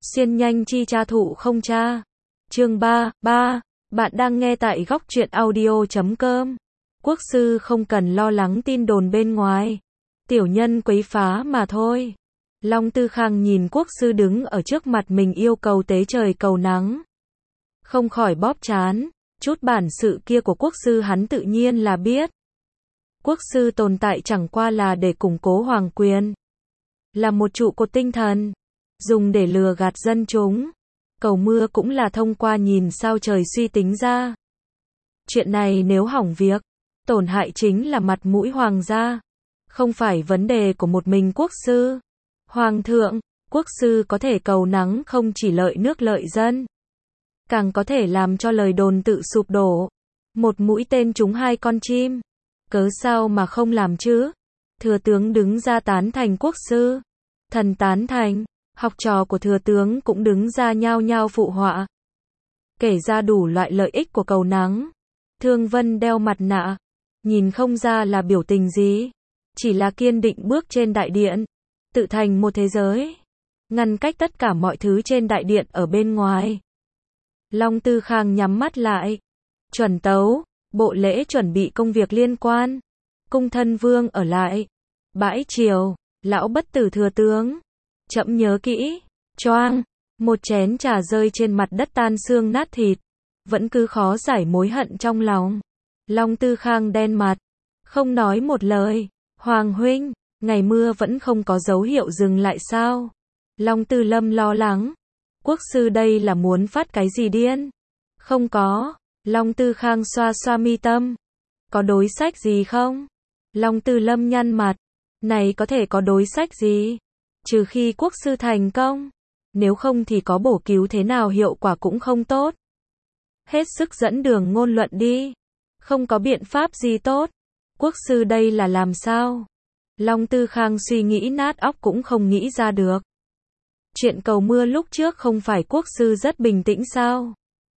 Xuyên nhanh chi tra thụ không cha. Chương 3, bạn đang nghe tại góc truyện audio.com. Quốc sư không cần lo lắng tin đồn bên ngoài. Tiểu nhân quấy phá mà thôi. Long Tư Khang nhìn quốc sư đứng ở trước mặt mình yêu cầu tế trời cầu nắng. Không khỏi bóp trán, chút bản sự kia của quốc sư hắn tự nhiên là biết. Quốc sư tồn tại chẳng qua là để củng cố hoàng quyền. Là một trụ cột tinh thần, dùng để lừa gạt dân chúng. Cầu mưa cũng là thông qua nhìn sao trời suy tính ra. Chuyện này nếu hỏng việc, tổn hại chính là mặt mũi hoàng gia. Không phải vấn đề của một mình quốc sư. Hoàng thượng, quốc sư có thể cầu nắng không chỉ lợi nước lợi dân, càng có thể làm cho lời đồn tự sụp đổ. Một mũi tên trúng hai con chim. Cớ sao mà không làm chứ? Thừa tướng đứng ra tán thành quốc sư. Thần tán thành, học trò của thừa tướng cũng đứng ra nhao nhao phụ họa. Kể ra đủ loại lợi ích của cầu nắng. Thương Vân đeo mặt nạ, nhìn không ra là biểu tình gì, chỉ là kiên định bước trên đại điện, tự thành một thế giới, ngăn cách tất cả mọi thứ trên đại điện ở bên ngoài. Long Tư Khang nhắm mắt lại, chuẩn tấu, bộ lễ chuẩn bị công việc liên quan. Cung thân vương ở lại, bãi triều, lão bất tử thừa tướng. Trẫm nhớ kỹ, choang, một chén trà rơi trên mặt đất tan xương nát thịt, vẫn cứ khó giải mối hận trong lòng. Long Tư Khang đen mặt, không nói một lời. Hoàng huynh, ngày mưa vẫn không có dấu hiệu dừng lại sao? Long Tư Lâm lo lắng. Quốc sư đây là muốn phát cái gì điên? Không có. Long Tư Khang xoa xoa mi tâm. Có đối sách gì không? Long Tư Lâm nhăn mặt. Này có thể có đối sách gì? Trừ khi quốc sư thành công. Nếu không thì có bổ cứu thế nào hiệu quả cũng không tốt. Hết sức dẫn đường ngôn luận đi. Không có biện pháp gì tốt. Quốc sư đây là làm sao? Long Tư Khang suy nghĩ nát óc cũng không nghĩ ra được. Chuyện cầu mưa lúc trước không phải quốc sư rất bình tĩnh sao?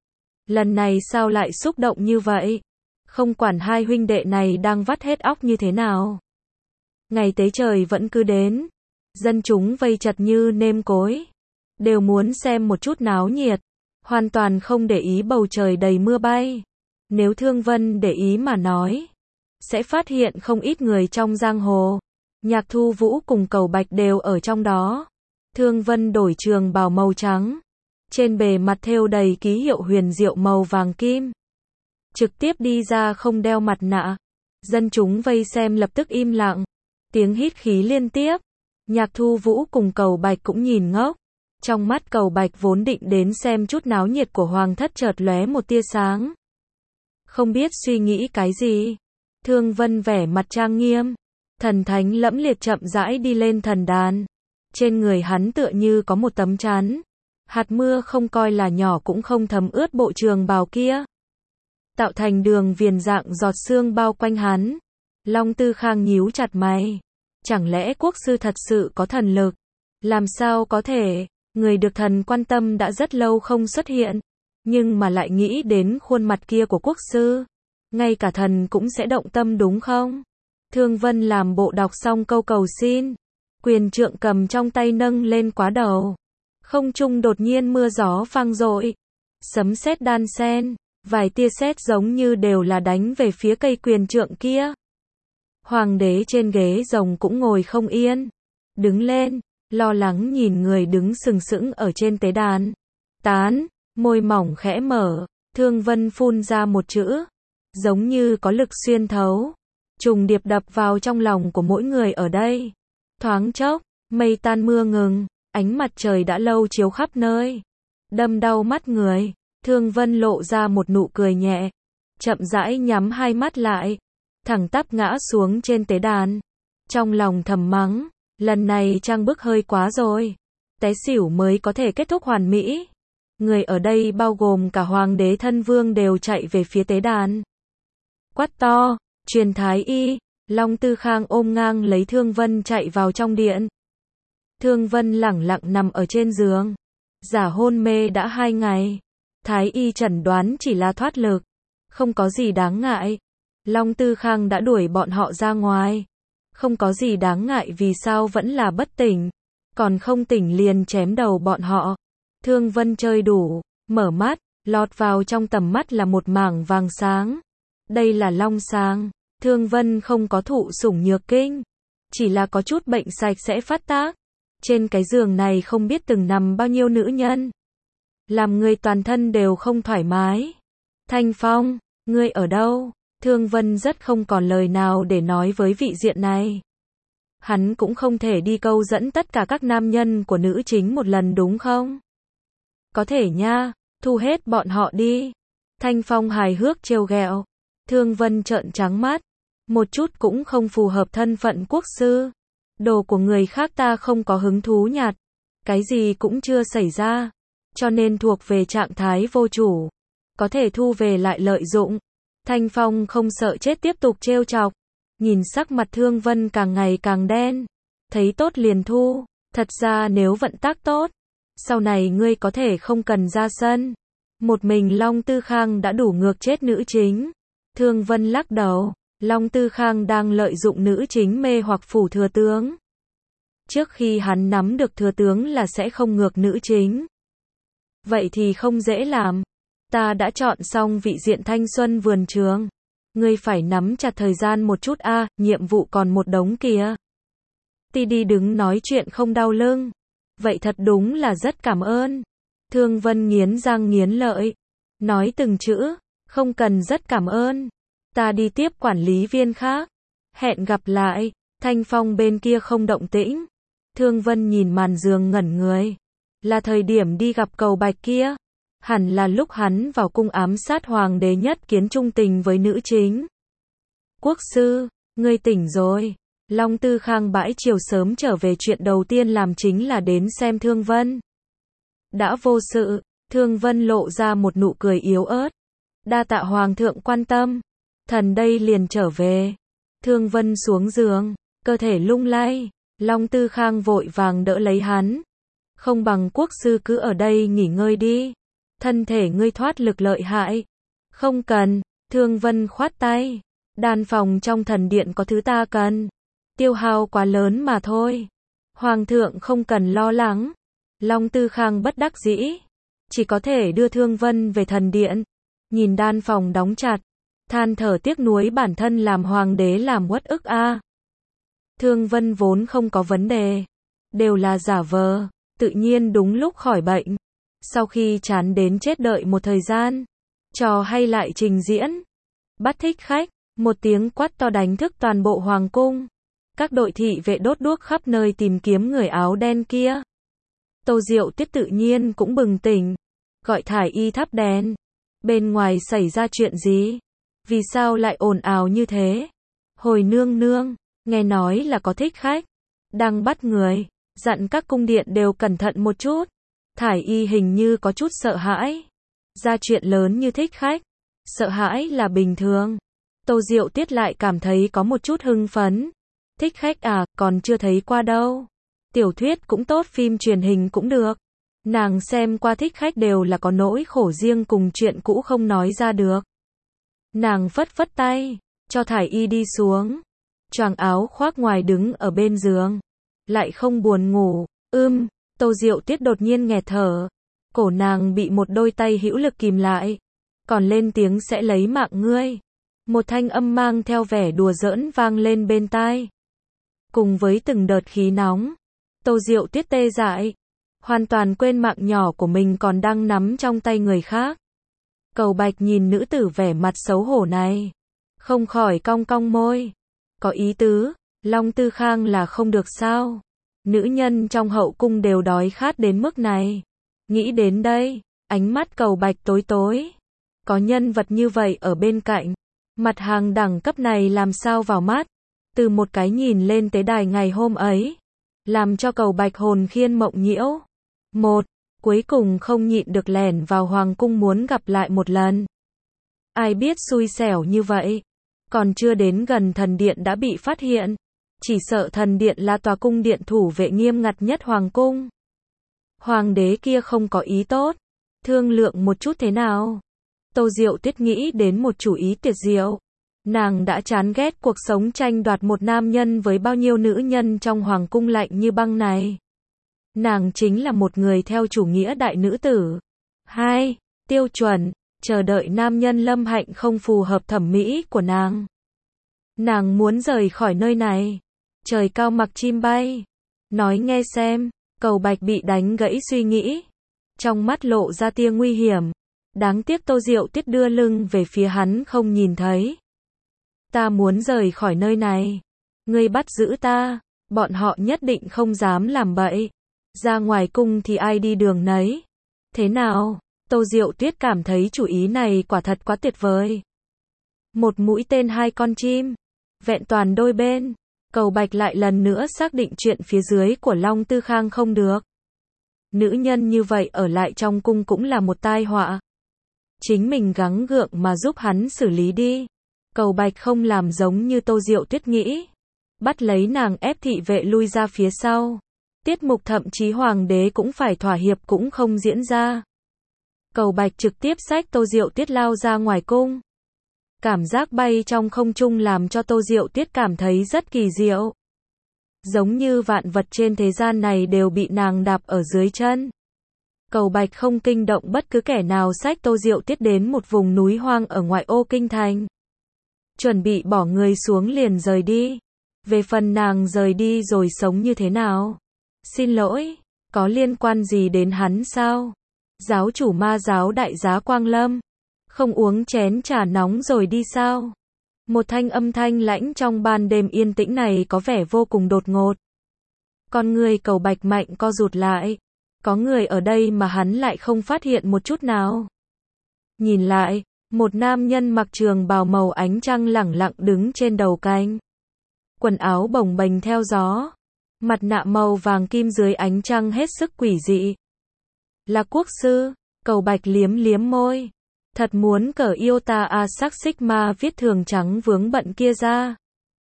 Lần này sao lại xúc động như vậy? Không quản hai huynh đệ này đang vắt hết óc như thế nào. Ngày tế trời vẫn cứ đến. Dân chúng vây chật như nêm cối. Đều muốn xem một chút náo nhiệt. Hoàn toàn không để ý bầu trời đầy mưa bay. Nếu Thương Vân để ý mà nói, sẽ phát hiện không ít người trong giang hồ. Nhạc Thu Vũ cùng Cầu Bạch đều ở trong đó. Thương Vân đổi trường bào màu trắng. Trên bề mặt thêu đầy ký hiệu huyền diệu màu vàng kim. Trực tiếp đi ra không đeo mặt nạ. Dân chúng vây xem lập tức im lặng. Tiếng hít khí liên tiếp. Nhạc Thu Vũ cùng Cầu Bạch cũng nhìn ngốc. Trong mắt Cầu Bạch vốn định đến xem chút náo nhiệt của hoàng thất chợt lóe một tia sáng. Không biết suy nghĩ cái gì. Thương Vân vẻ mặt trang nghiêm. Thần thánh lẫm liệt chậm rãi đi lên thần đàn. Trên người hắn tựa như có một tấm chắn. Hạt mưa không coi là nhỏ cũng không thấm ướt bộ trường bào kia. Tạo thành đường viền dạng giọt sương bao quanh hắn. Long Tư Khang nhíu chặt mày. Chẳng lẽ quốc sư thật sự có thần lực? Làm sao có thể? Người được thần quan tâm đã rất lâu không xuất hiện. Nhưng mà lại nghĩ đến khuôn mặt kia của quốc sư. Ngay cả thần cũng sẽ động tâm đúng không? Thương Vân làm bộ đọc xong câu cầu xin. Quyền trượng cầm trong tay nâng lên quá đầu. Không trung đột nhiên mưa gió vang dội. Sấm sét đan xen. Vài tia sét giống như đều là đánh về phía cây quyền trượng kia. Hoàng đế trên ghế rồng cũng ngồi không yên. Đứng lên, lo lắng nhìn người đứng sừng sững ở trên tế đàn. Tán, môi mỏng khẽ mở. Thương Vân phun ra một chữ. Giống như có lực xuyên thấu. Trùng điệp đập vào trong lòng của mỗi người ở đây. Thoáng chốc, mây tan mưa ngừng. Ánh mặt trời đã lâu chiếu khắp nơi. Đâm đau mắt người. Thương Vân lộ ra một nụ cười nhẹ. Chậm rãi nhắm hai mắt lại. Thẳng tắp ngã xuống trên tế đàn. Trong lòng thầm mắng. Lần này trang bức hơi quá rồi. Té xỉu mới có thể kết thúc hoàn mỹ. Người ở đây bao gồm cả hoàng đế thân vương đều chạy về phía tế đàn. Quát to, truyền thái y. Long Tư Khang ôm ngang lấy Thương Vân chạy vào trong điện. Thương Vân lẳng lặng nằm ở trên giường. Giả hôn mê đã 2 ngày. Thái y chẩn đoán chỉ là thoát lực. Không có gì đáng ngại. Long Tư Khang đã đuổi bọn họ ra ngoài. Không có gì đáng ngại vì sao vẫn là bất tỉnh. Còn không tỉnh liền chém đầu bọn họ. Thương Vân chơi đủ, mở mắt, lọt vào trong tầm mắt là một mảng vàng sáng. Đây là long sáng. Thương Vân không có thụ sủng nhược kinh, chỉ là có chút bệnh sạch sẽ phát tác. Trên cái giường này không biết từng nằm bao nhiêu nữ nhân, làm người toàn thân đều không thoải mái. Thanh Phong, ngươi ở đâu? Thương Vân rất không còn lời nào để nói với vị diện này. Hắn cũng không thể đi câu dẫn tất cả các nam nhân của nữ chính một lần đúng không? Có thể nha, thu hết bọn họ đi. Thanh Phong hài hước trêu ghẹo. Thương Vân trợn trắng mắt. Một chút cũng không phù hợp thân phận quốc sư. Đồ của người khác ta không có hứng thú nhặt. Cái gì cũng chưa xảy ra. Cho nên thuộc về trạng thái vô chủ. Có thể thu về lại lợi dụng. Thanh Phong không sợ chết tiếp tục trêu chọc. Nhìn sắc mặt Thương Vân càng ngày càng đen. Thấy tốt liền thu. Thật ra nếu vận tác tốt, sau này ngươi có thể không cần ra sân. Một mình Long Tư Khang đã đủ ngược chết nữ chính. Thương Vân lắc đầu. Long Tư Khang đang lợi dụng nữ chính mê hoặc phủ thừa tướng. Trước khi hắn nắm được thừa tướng là sẽ không ngược nữ chính. Vậy thì không dễ làm. Ta đã chọn xong vị diện thanh xuân vườn trường. Ngươi phải nắm chặt thời gian một chút a, nhiệm vụ còn một đống kìa. Tì đứng nói chuyện không đau lưng. Vậy thật đúng là rất cảm ơn. Thương Vân nghiến răng nghiến lợi. Nói từng chữ, không cần rất cảm ơn. Ta đi tiếp quản lý viên khác. Hẹn gặp lại. Thanh Phong bên kia không động tĩnh. Thương Vân nhìn màn giường ngẩn người. Là thời điểm đi gặp Cầu Bạch kia. Hẳn là lúc hắn vào cung ám sát hoàng đế nhất kiến trung tình với nữ chính. Quốc sư, ngươi tỉnh rồi. Long Tư Khang bãi chiều sớm trở về, chuyện đầu tiên làm chính là đến xem Thương Vân. Đã vô sự, Thương Vân lộ ra một nụ cười yếu ớt. Đa tạ hoàng thượng quan tâm. Thần đây liền trở về. Thương Vân xuống giường, cơ thể lung lay. Long Tư Khang vội vàng đỡ lấy hắn. Không bằng quốc sư cứ ở đây nghỉ ngơi đi. Thân thể ngươi thoát lực lợi hại. Không cần, Thương Vân khoát tay. Đan phòng trong thần điện có thứ ta cần. Tiêu hao quá lớn mà thôi. Hoàng thượng không cần lo lắng. Long Tư Khang bất đắc dĩ. Chỉ có thể đưa Thương Vân về thần điện. Nhìn đan phòng đóng chặt. Than thở tiếc nuối bản thân làm hoàng đế làm uất ức a. Thương Vân vốn không có vấn đề. Đều là giả vờ. Tự nhiên đúng lúc khỏi bệnh. Sau khi chán đến chết đợi một thời gian. Trò hay lại trình diễn. Bắt thích khách. Một tiếng quát to đánh thức toàn bộ hoàng cung. Các đội thị vệ đốt đuốc khắp nơi tìm kiếm người áo đen kia. Tô Diệu Tiết tự nhiên cũng bừng tỉnh. Gọi Thải Y thắp đèn. Bên ngoài xảy ra chuyện gì? Vì sao lại ồn ào như thế? Hồi nương nương, nghe nói là có thích khách. Đang bắt người. Dặn các cung điện đều cẩn thận một chút. Thải Y hình như có chút sợ hãi. Ra chuyện lớn như thích khách. Sợ hãi là bình thường. Tô Diệu Tiết lại cảm thấy có một chút hưng phấn. Thích khách à, còn chưa thấy qua đâu. Tiểu thuyết cũng tốt, phim truyền hình cũng được. Nàng xem qua thích khách đều là có nỗi khổ riêng cùng chuyện cũ không nói ra được. Nàng phất phất tay, cho Thải Y đi xuống. Choàng áo khoác ngoài đứng ở bên giường. Lại không buồn ngủ. Tô Diệu Tiết đột nhiên nghẹt thở. Cổ nàng bị một đôi tay hữu lực kìm lại. Còn lên tiếng sẽ lấy mạng ngươi. Một thanh âm mang theo vẻ đùa giỡn vang lên bên tai. Cùng với từng đợt khí nóng. Tô Diệu Tiết tê dại. Hoàn toàn quên mạng nhỏ của mình còn đang nắm trong tay người khác. Cầu Bạch nhìn nữ tử vẻ mặt xấu hổ này. Không khỏi cong cong môi. Có ý tứ, Long Tư Khang là không được sao. Nữ nhân trong hậu cung đều đói khát đến mức này. Nghĩ đến đây, ánh mắt Cầu Bạch tối tối. Có nhân vật như vậy ở bên cạnh. Mặt hàng đẳng cấp này làm sao vào mắt. Từ một cái nhìn lên tế đài ngày hôm ấy. Làm cho Cầu Bạch hồn khiên mộng nhiễu. Cuối cùng không nhịn được lẻn vào hoàng cung muốn gặp lại một lần. Ai biết xui xẻo như vậy. Còn chưa đến gần thần điện đã bị phát hiện. Chỉ sợ thần điện là tòa cung điện thủ vệ nghiêm ngặt nhất hoàng cung. Hoàng đế kia không có ý tốt. Thương lượng một chút thế nào? Tô Diệu Tiết nghĩ đến một chủ ý tuyệt diệu. Nàng đã chán ghét cuộc sống tranh đoạt một nam nhân với bao nhiêu nữ nhân trong hoàng cung lạnh như băng này. Nàng chính là một người theo chủ nghĩa đại nữ tử. 2. Tiêu chuẩn, chờ đợi nam nhân lâm hạnh không phù hợp thẩm mỹ của nàng. Nàng muốn rời khỏi nơi này. Trời cao mặc chim bay. Nói nghe xem, Cầu Bạch bị đánh gãy suy nghĩ. Trong mắt lộ ra tia nguy hiểm. Đáng tiếc Tô Diệu Tuyết đưa lưng về phía hắn không nhìn thấy. Ta muốn rời khỏi nơi này. Ngươi bắt giữ ta, bọn họ nhất định không dám làm bậy. Ra ngoài cung thì ai đi đường nấy. Thế nào? Tô Diệu Tuyết cảm thấy chủ ý này quả thật quá tuyệt vời. Một mũi tên hai con chim. Vẹn toàn đôi bên. Cầu Bạch lại lần nữa xác định chuyện phía dưới của Long Tư Khang không được. Nữ nhân như vậy ở lại trong cung cũng là một tai họa. Chính mình gắng gượng mà giúp hắn xử lý đi. Cầu Bạch không làm giống như Tô Diệu Tuyết nghĩ. Bắt lấy nàng ép thị vệ lui ra phía sau. Tiết mục thậm chí hoàng đế cũng phải thỏa hiệp cũng không diễn ra. Cầu Bạch trực tiếp xách Tô Diệu Tuyết lao ra ngoài cung. Cảm giác bay trong không trung làm cho Tô Diệu Tuyết cảm thấy rất kỳ diệu. Giống như vạn vật trên thế gian này đều bị nàng đạp ở dưới chân. Cầu Bạch không kinh động bất cứ kẻ nào xách Tô Diệu Tuyết đến một vùng núi hoang ở ngoại ô kinh thành. Chuẩn bị bỏ người xuống liền rời đi. Về phần nàng rời đi rồi sống như thế nào? Xin lỗi, có liên quan gì đến hắn sao? Giáo chủ ma giáo đại giá Quang Lâm. Không uống chén trà nóng rồi đi sao? Một thanh âm thanh lãnh trong ban đêm yên tĩnh này có vẻ vô cùng đột ngột. Con người Cầu Bạch mạnh co rụt lại. Có người ở đây mà hắn lại không phát hiện một chút nào. Nhìn lại, một nam nhân mặc trường bào màu ánh trăng lẳng lặng đứng trên đầu cánh. Quần áo bồng bềnh theo gió. Mặt nạ màu vàng kim dưới ánh trăng hết sức quỷ dị. Là quốc sư, Cầu Bạch liếm liếm môi. Thật muốn cởi Iota A sắc Sigma viết thường trắng vướng bận kia ra.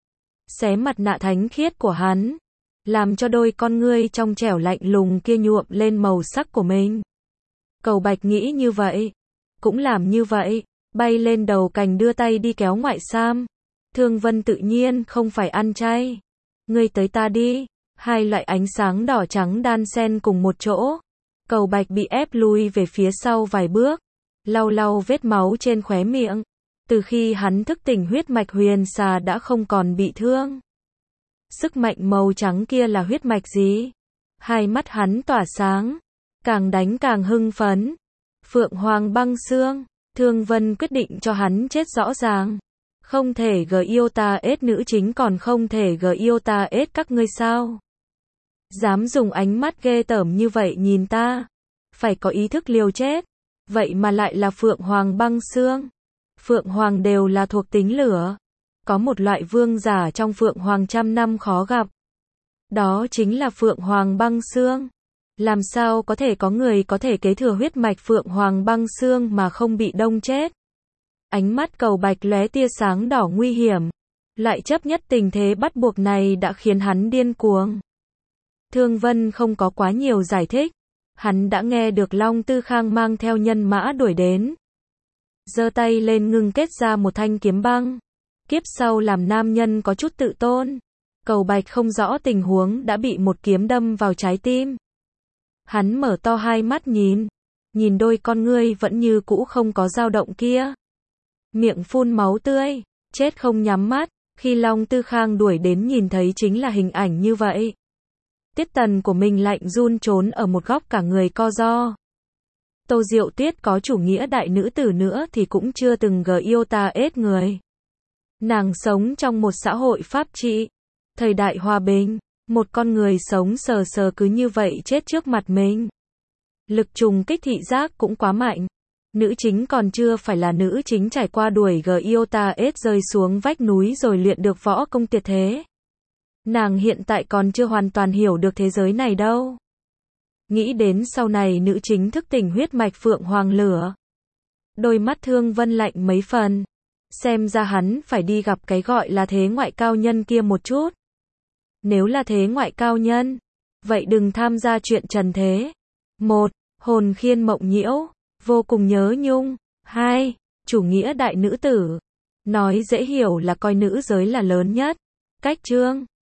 Xé mặt nạ thánh khiết của hắn. Làm cho đôi con ngươi trong trẻo lạnh lùng kia nhuộm lên màu sắc của mình. Cầu Bạch nghĩ như vậy. Cũng làm như vậy. Bay lên đầu cành đưa tay đi kéo ngoại sam. Thương Vân tự nhiên không phải ăn chay. Ngươi tới ta đi. Hai loại ánh sáng đỏ trắng đan xen cùng một chỗ. Cầu Bạch bị ép lui về phía sau vài bước. Lau lau vết máu trên khóe miệng. Từ khi hắn thức tỉnh huyết mạch huyền xà đã không còn bị thương. Sức mạnh màu trắng kia là huyết mạch gì? Hai mắt hắn tỏa sáng. Càng đánh càng hưng phấn. Phượng Hoàng băng xương. Thương Vân quyết định cho hắn chết rõ ràng. Không thể Iota S nữ chính còn không thể Iota S các ngươi sao? Dám dùng ánh mắt ghê tởm như vậy nhìn ta. Phải có ý thức liều chết. Vậy mà lại là Phượng Hoàng băng xương. Phượng Hoàng đều là thuộc tính lửa. Có một loại vương giả trong Phượng Hoàng trăm năm khó gặp. Đó chính là Phượng Hoàng băng xương. Làm sao có thể có người có thể kế thừa huyết mạch Phượng Hoàng băng xương mà không bị đông chết? Ánh mắt Cầu Bạch lóe tia sáng đỏ nguy hiểm. Lại chấp nhất tình thế bắt buộc này đã khiến hắn điên cuồng. Thương Vân không có quá nhiều giải thích. Hắn đã nghe được Long Tư Khang mang theo nhân mã đuổi đến. Giơ tay lên ngưng kết ra một thanh kiếm băng. Kiếp sau làm nam nhân có chút tự tôn. Cầu Bạch không rõ tình huống đã bị một kiếm đâm vào trái tim. Hắn mở to hai mắt nhìn. Nhìn đôi con ngươi vẫn như cũ không có dao động kia. Miệng phun máu tươi. Chết không nhắm mắt. Khi Long Tư Khang đuổi đến nhìn thấy chính là hình ảnh như vậy. Tiết Tần của mình lạnh run trốn ở một góc cả người co ro. Tô Diệu Tuyết có chủ nghĩa đại nữ tử nữa thì cũng chưa từng Iota S người. Nàng sống trong một xã hội pháp trị. Thời đại hòa bình. Một con người sống sờ sờ cứ như vậy chết trước mặt mình. Lực trùng kích thị giác cũng quá mạnh. Nữ chính còn chưa phải là nữ chính trải qua đuổi Iota S rơi xuống vách núi rồi luyện được võ công tuyệt thế. Nàng hiện tại còn chưa hoàn toàn hiểu được thế giới này đâu. Nghĩ đến sau này nữ chính thức tỉnh huyết mạch Phượng Hoàng lửa. Đôi mắt Thương Vân lạnh mấy phần. Xem ra hắn phải đi gặp cái gọi là thế ngoại cao nhân kia một chút. Nếu là thế ngoại cao nhân, vậy đừng tham gia chuyện trần thế. 1. Hồn khiên mộng nhiễu, vô cùng nhớ nhung. 2. Chủ nghĩa đại nữ tử. Nói dễ hiểu là coi nữ giới là lớn nhất. Cách chương